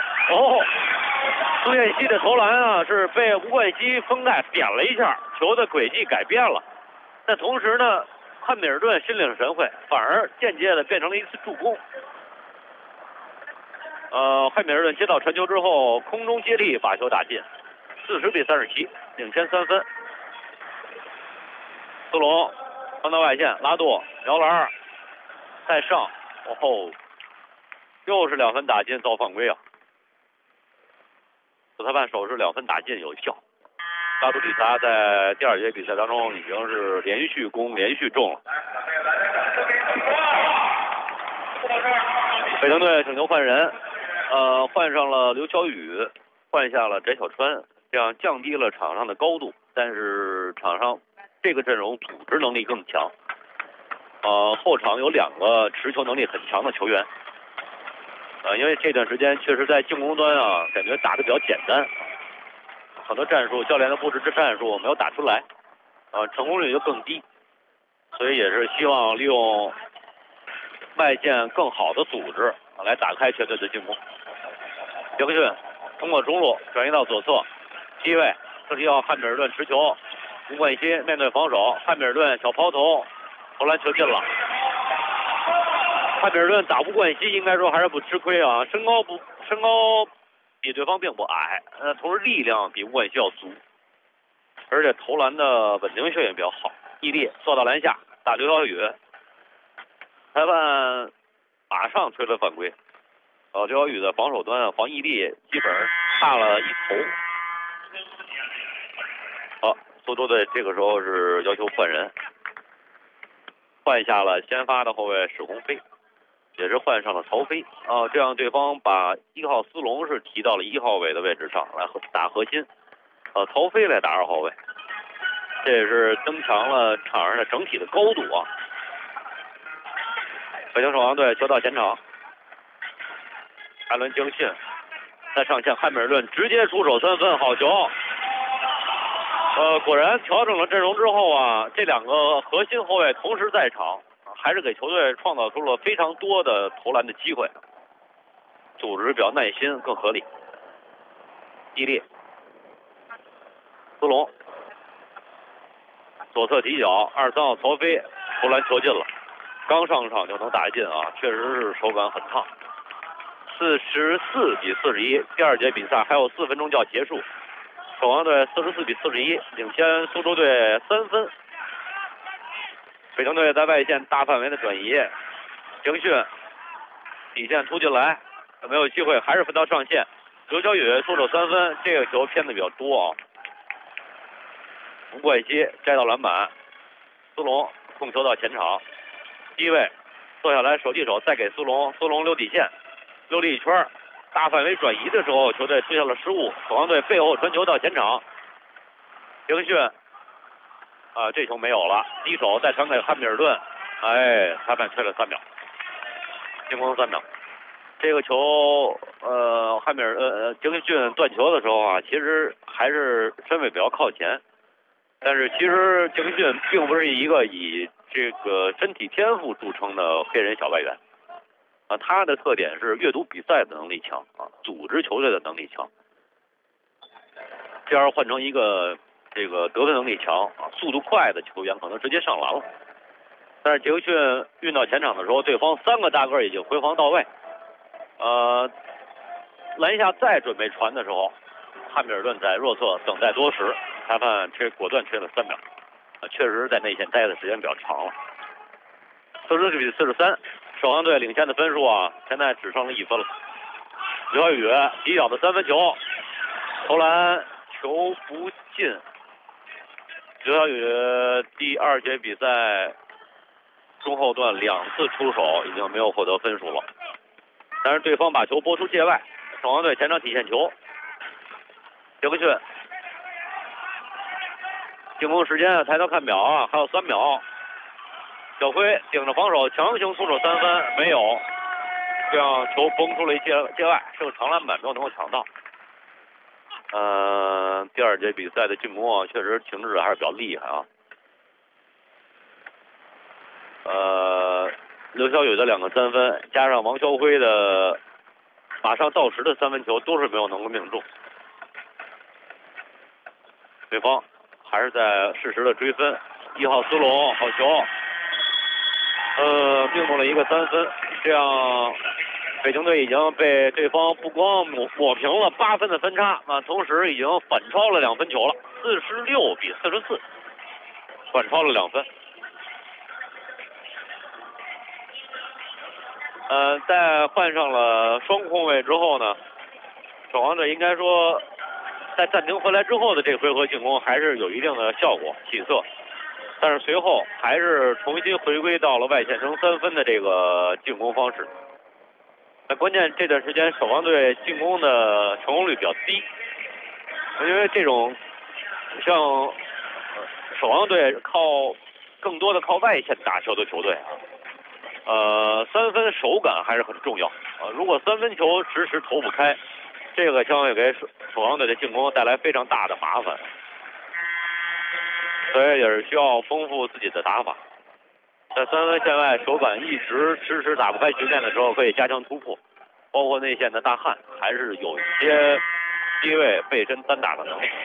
朱彦西的投篮是被吴冠希封盖点了一下，球的轨迹改变了。但同时呢，汉密尔顿心领神会，反而间接的变成了一次助攻。汉密尔顿接到传球之后，空中接力把球打进，40比37，领先3分。斯隆传到外线，拉杜摇篮再上，又是2分打进，遭犯规啊！主裁判手势2分打进有效。拉杜里萨在第2节比赛当中已经是连续攻连续中了。北京队请求换人，换上了刘晓宇，换下了翟小川，这样降低了场上的高度，但是场上这个阵容组织能力更强。后场有2个持球能力很强的球员。因为这段时间确实在进攻端感觉打得比较简单，很多战术教练的布置战术没有打出来，成功率就更低，所以也是希望利用外线更好的组织来打开全队的进攻。杰克逊通过中路转移到左侧，低位这里要汉密尔顿持球，吴冠希面对防守，汉密尔顿小抛投，投篮球进了。汉密尔顿打吴冠希应该说还是不吃亏啊，身高比对方并不矮，同时力量比吴冠希要足，而且投篮的稳定性也比较好，毅力做到篮下打刘晓宇，裁判马上吹了犯规。刘晓宇的防守端防毅力基本上差了1头。苏州队这个时候是要求换人，换下了先发的后卫史鸿飞，也是换上了曹飞这样对方把1号斯隆是提到了1号位的位置上来打核心，曹飞来打2号位，这也是增强了场上的整体的高度啊。北京首航队球到前场，艾伦·杰克逊在上线，汉密尔顿直接出手3分，好球。果然调整了阵容之后这2个核心后卫同时在场，还是给球队创造出了非常多的投篮的机会，组织比较耐心，更合理。毅力，斯隆左侧底角23号曹飞投篮球进了，刚上场就能打进确实是手感很烫。44比41，第2节比赛还有4分钟就要结束，首航队44比41领先苏州队3分。北京队在外线大范围的转移，杰克逊底线突进来，没有机会，还是分到上线。刘晓宇出手3分，这个球偏的比较多吴冠希摘到篮板，斯隆控球到前场，低位坐下来手递手，再给斯隆，斯隆溜底线，溜了一圈，大范围转移的时候，球队出现了失误，首航队背后传球到前场，杰克逊这球没有了，低手再传给汉密尔顿，裁判吹了3秒，进攻3秒。这个球杰克逊断球的时候其实还是身位比较靠前，但是其实杰克逊并不是一个以这个身体天赋著称的黑人小外援， 他的特点是阅读比赛的能力强组织球队的能力强。这样换成一个这个得分能力强速度快的球员，可能直接上篮了。但是杰克逊运到前场的时候，对方3个大个已经回防到位，篮下再准备传的时候，汉密尔顿在弱侧等待多时，裁判果断吹了3秒，确实在内线待的时间比较长了。44比43，首航队领先的分数现在只剩了1分了。刘晓宇底角的3分球，投篮球不进。刘晓宇第2节比赛中后段2次出手已经没有获得分数了，但是对方把球拨出界外，首航队前场体线球。杰克逊进攻时间抬头看表还有3秒。小辉顶着防守强行出手3分，没有，这样球崩出了界外，是个长篮板，没有能够抢到。第2节比赛的进攻确实停滞还是比较厉害刘晓宇的2个3分，加上王肖辉的马上到时的3分球，都是没有能够命中。对方还是在适时的追分。1号斯隆好球，命中了一个3分，这样北京队已经被对方不光抹平了8分的分差，同时已经反超了2分球了，46比44，反超了2分。在换上了双控卫之后呢，首航队应该说在暂停回来之后的这回合进攻还是有一定的效果起色，但是随后还是重新回归到了外线争3分的这个进攻方式。关键这段时间首航队进攻的成功率比较低，因为这种像首航队更多的靠外线打球的球队3分手感还是很重要如果3分球迟迟投不开，这个将会给首航队的进攻带来非常大的麻烦，所以也是需要丰富自己的打法。在3分线外手感一直迟迟打不开局面的时候，可以加强突破，包括内线的大汉还是有一些低位背身单打的能力。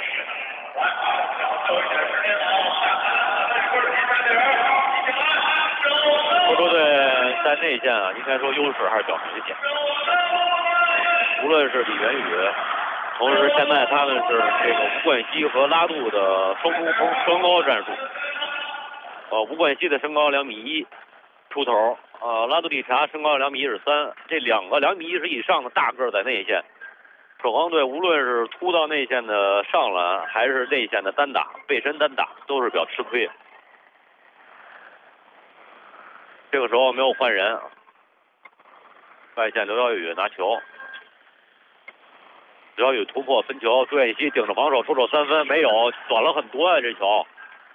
欧洲队在内线应该说优势还是比较明显，无论是李元宇，同时现在他们是这个吴冠希和拉杜的双中锋双高战术。吴冠希的身高2.1米出头，拉杜利查身高2.13米，这2个2.1米以上的大个在内线，首航队无论是突到内线的上篮，还是内线的单打、背身单打，都是比较吃亏。这个时候没有换人，外线刘晓宇拿球，刘晓宇突破分球，朱彦西顶着防守出手3分，没有，短了很多这球。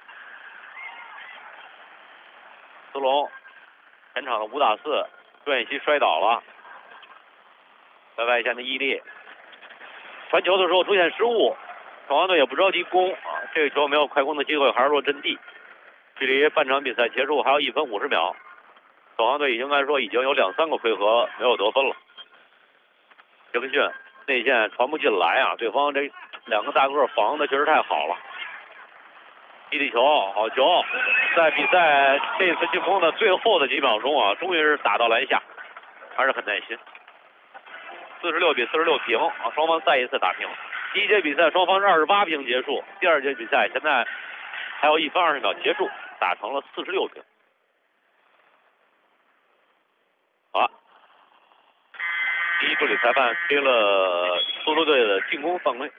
斯隆前场的5打4，朱彦西摔倒了，在外线的伊利传球的时候出现失误，首航队也不着急攻这个球没有快攻的机会，还是落阵地。距离半场比赛结束还有1分50秒，首航队应该说已经有2-3个回合没有得分了。杰克逊内线传不进来对方这2个大个防的确实太好了。伊利球好球，在比赛这次进攻的最后的几秒钟终于是打到篮下，还是很耐心。46比46平双方再一次打平。第1节比赛双方是28平结束，第2节比赛现在还有1分20秒结束，打成了46平。好了，第一助理裁判吹了苏州队的进攻犯规。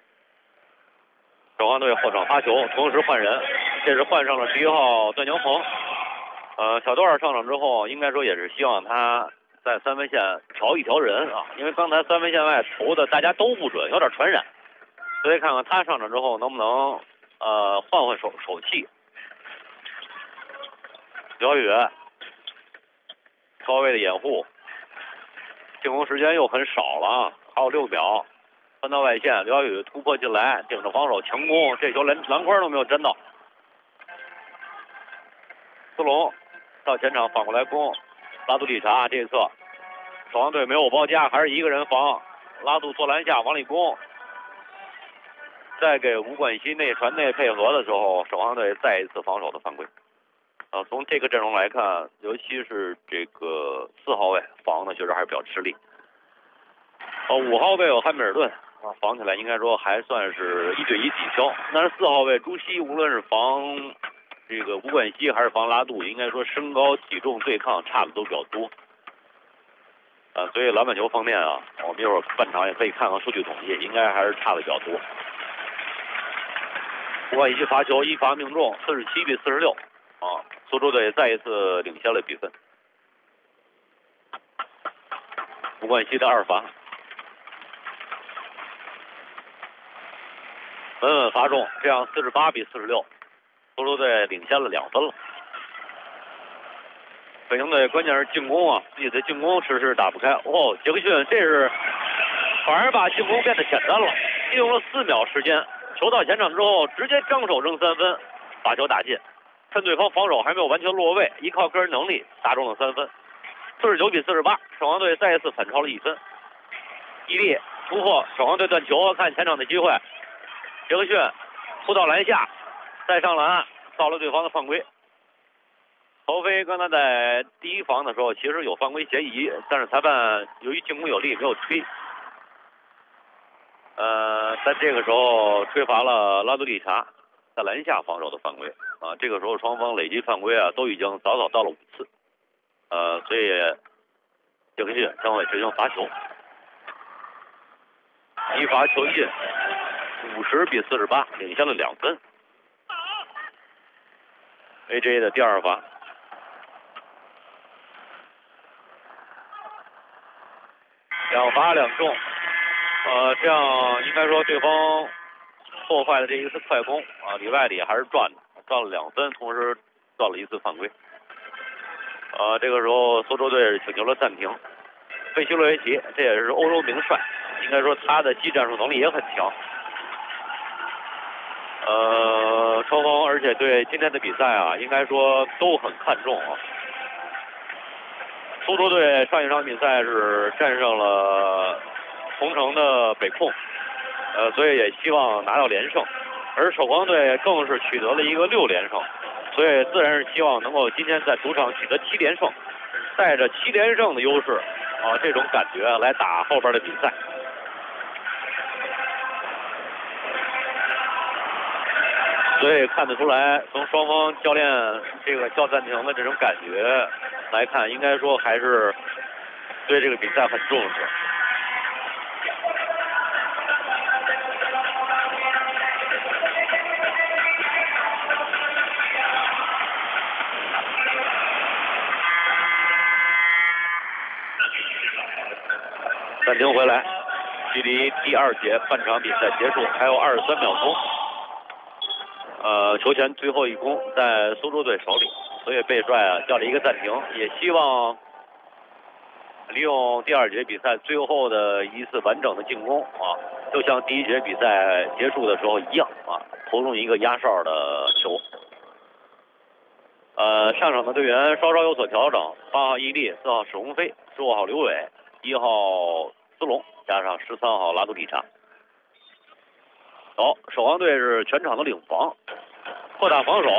首航队后场发球，同时换人，这是换上了11号段江鹏。小段上场之后，应该说也是希望他在3分线调一调人因为刚才3分线外投的大家都不准，有点传染，所以看看他上场之后能不能换换手气。刘晓宇高位的掩护，进攻时间又很少了还有6秒。翻到外线，刘晓宇突破进来，顶着防守强攻，这球篮筐都没有沾到。斯隆到前场反过来攻，拉杜利查这一侧守望队没有包夹，还是一个人防，拉杜做篮下往里攻，再给吴冠希内传内配合的时候，守望队再一次防守的犯规。从这个阵容来看，尤其是这个4号位防的确实还是比较吃力。5号位有汉密尔顿防起来应该说还算是1对1抵消，但是4号位朱熹无论是防这个吴冠希还是防拉杜，应该说身高体重对抗差的都比较多。所以篮板球方面啊，我们一会儿半场也可以看看数据统计，应该还是差的比较多。吴冠希罚球一罚命中，47比46苏州队再一次领先了比分。吴冠希的2罚，稳稳罚中，这样48比46，苏州队领先了2分了。北京队关键是进攻啊，自己的进攻迟迟打不开。杰克逊这是反而把进攻变得简单了，利用了4秒时间，球到前场之后直接张手扔3分，把球打进，趁对方防守还没有完全落位，依靠个人能力打中了3分，49比48，守望队再一次反超了1分。伊利突破，守望队断球，看前场的机会，杰克逊扑到篮下，再上篮，造了对方的犯规。曹飞刚才在第一防的时候其实有犯规嫌疑，但是裁判由于进攻有力没有吹。在这个时候吹罚了拉杜利查在篮下防守的犯规这个时候双方累计犯规都已经早到了5次。所以杰克逊将会执行罚球，一罚球进，50比48，领先了2分。AJ 的第2罚。2罚2中，这样应该说对方破坏了这一次快攻里外里还是赚了2分，同时赚了1次犯规。这个时候苏州队请求了暂停。费希洛维奇这也是欧洲名帅，应该说他的技战术能力也很强。双方而且对今天的比赛应该说都很看重苏州队上一场比赛是战胜了同城的北控，所以也希望拿到连胜，而守光队更是取得了一个6连胜，所以自然是希望能够今天在主场取得7连胜，带着7连胜的优势这种感觉来打后边的比赛。所以看得出来，从双方教练这个叫暂停的这种感觉来看，应该说还是对这个比赛很重视。暂停回来，距离第2节半场比赛结束还有23秒钟。球权最后一攻在苏州队手里，所以贝帅叫了一个暂停，也希望利用第2节比赛最后的一次完整的进攻就像第1节比赛结束的时候一样投中一个压哨的球。上场的队员稍稍有所调整，8号伊利，4号史鸿飞，15号刘伟，1号斯隆，加上13号拉杜里查。守望队是全场的领防，扩大防守。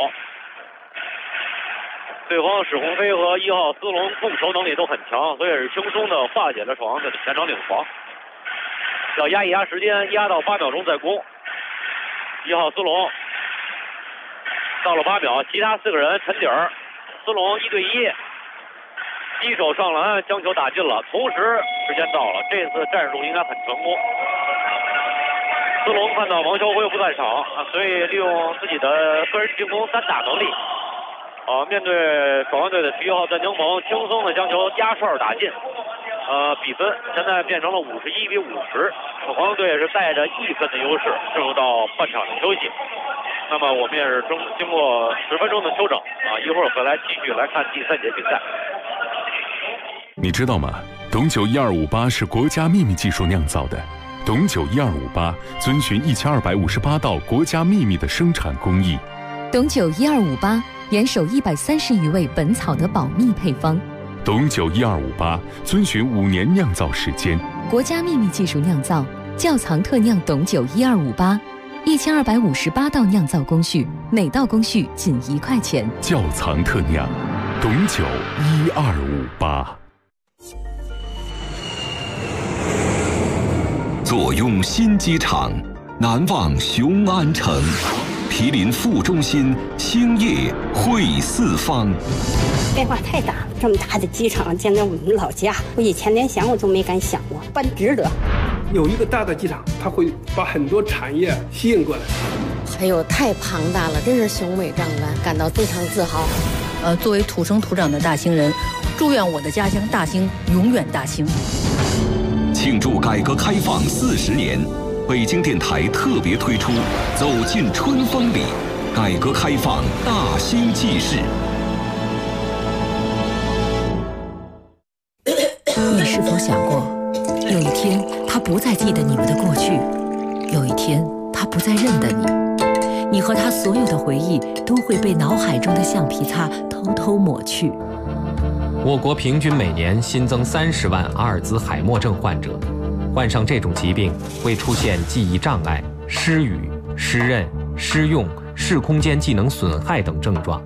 对方史鸿飞和1号斯隆控球能力都很强，所以是轻松的化解了守望队的全场领防。要压一压时间，压到8秒钟再攻。1号斯隆到了8秒，其他4个人沉底儿，斯隆1对1，一手上篮将球打进了，同时时间到了，这次战术应该很成功。斯隆看到王晓辉不在场所以利用自己的个人进攻3打能力面对守望队的11号段江鹏，轻松的将球压哨打进。比分现在变成了51比50，守望队是带着1分的优势进入到半场的休息。那么我们也是经过10分钟的休整一会儿回来继续来看第3节比赛。 你知道吗？董酒1258是国家秘密技术酿造的。董酒1258遵循1258道国家秘密的生产工艺。 董酒1258严守130余味本草的保密配方， 董酒12588，遵循5年酿造时间。 国家秘密技术酿造，窖藏特酿董酒12588，1258道酿造工序，每道工序仅1块钱。 窖藏特酿，董酒12588。 坐拥新机场，难忘雄安城。毗邻副中心，兴业汇四方。 变化太大了，这么大的机场，建在我们老家，我以前连想我都没敢想过，办值得。 有一个大的机场，它会把很多产业吸引过来。 还有太庞大了，真是雄伟壮观，感到非常自豪。 作为土生土长的大兴人，祝愿我的家乡大兴永远大兴。 庆祝改革开放40年。北京电台特别推出《走进春风里》，改革开放大兴纪事。 你是否想过，有一天他不再记得你们的过去，有一天他不再认得你，你和他所有的回忆都会被脑海中的橡皮擦偷偷抹去。 我国平均每年新增30万阿尔兹海默症患者。患上这种疾病会出现记忆障碍、失语、失认、失用、视空间技能损害等症状。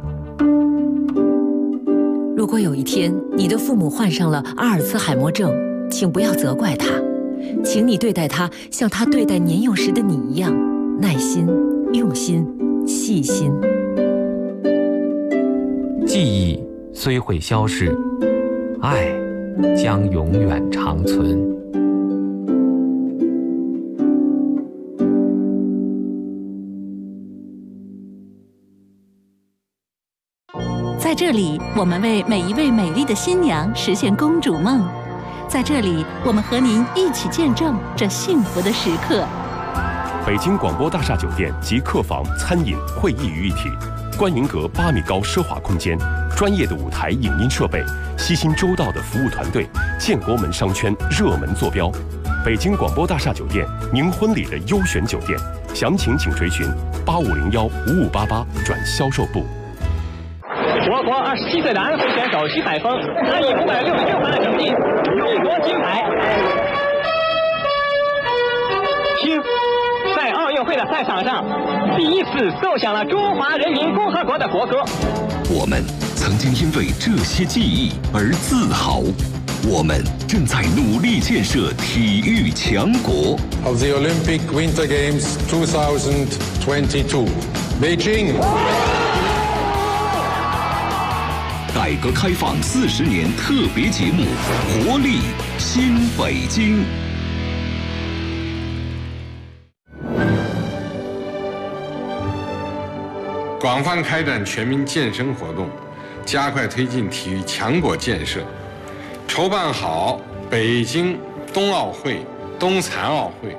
如果有一天你的父母患上了阿尔兹海默症，请不要责怪他，请你对待他像他对待年幼时的你一样，耐心、用心、细心。 记忆虽会消逝，爱将永远长存。 在这里，我们为每一位美丽的新娘实现公主梦。在这里，我们和您一起见证这幸福的时刻。 北京广播大厦酒店集客房、餐饮、会议于一体，观云阁8米高奢华空间，专业的舞台影音设备，悉心周到的服务团队，建国门商圈热门坐标。北京广播大厦酒店，您婚礼的优选酒店，详情请垂询8501-5588转销售部。 我国27岁的安徽选手徐海峰，他以566分的成绩勇夺金牌。听，在奥运会的赛场上，第一次奏响了中华人民共和国的国歌。 我们曾经因为这些记忆而自豪，我们正在努力建设体育强国。 Of the Olympic Winter Games 2022, Beijing。 改革开放40年特别节目《活力新北京》。 广泛开展全民健身活动，加快推进体育强国建设，筹办好北京冬奥会、冬残奥会。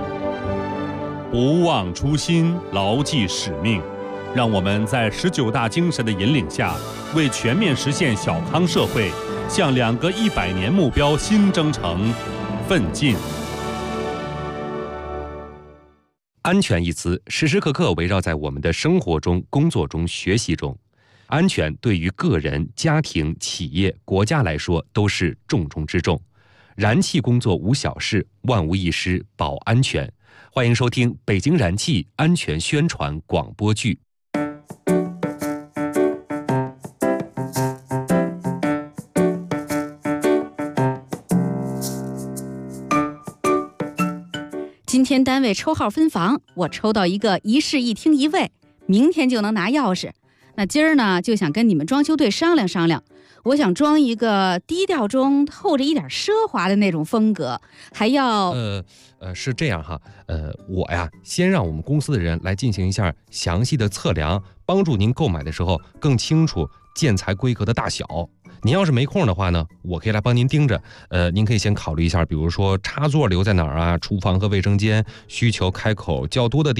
不忘初心，牢记使命。让我们在19大精神的引领下，为全面实现小康社会，向2个100年目标新征程奋进。 安全一词时时刻刻围绕在我们的生活中、工作中、学习中。安全对于个人、家庭、企业、国家来说都是重中之重。燃气工作无小事，万无一失保安全。欢迎收听北京燃气安全宣传广播剧。 今天单位抽号分房，我抽到一个1室1厅1卫，明天就能拿钥匙。那今儿呢，就想跟你们装修队商量商量，我想装一个低调中透着一点奢华的那种风格，还要是这样哈，我呀先让我们公司的人来进行一下详细的测量，帮助您购买的时候更清楚建材规格的大小。您要是没空的话呢，我可以来帮您盯着。您可以先考虑一下，比如说插座留在哪儿啊，厨房和卫生间需求开口较多的地方。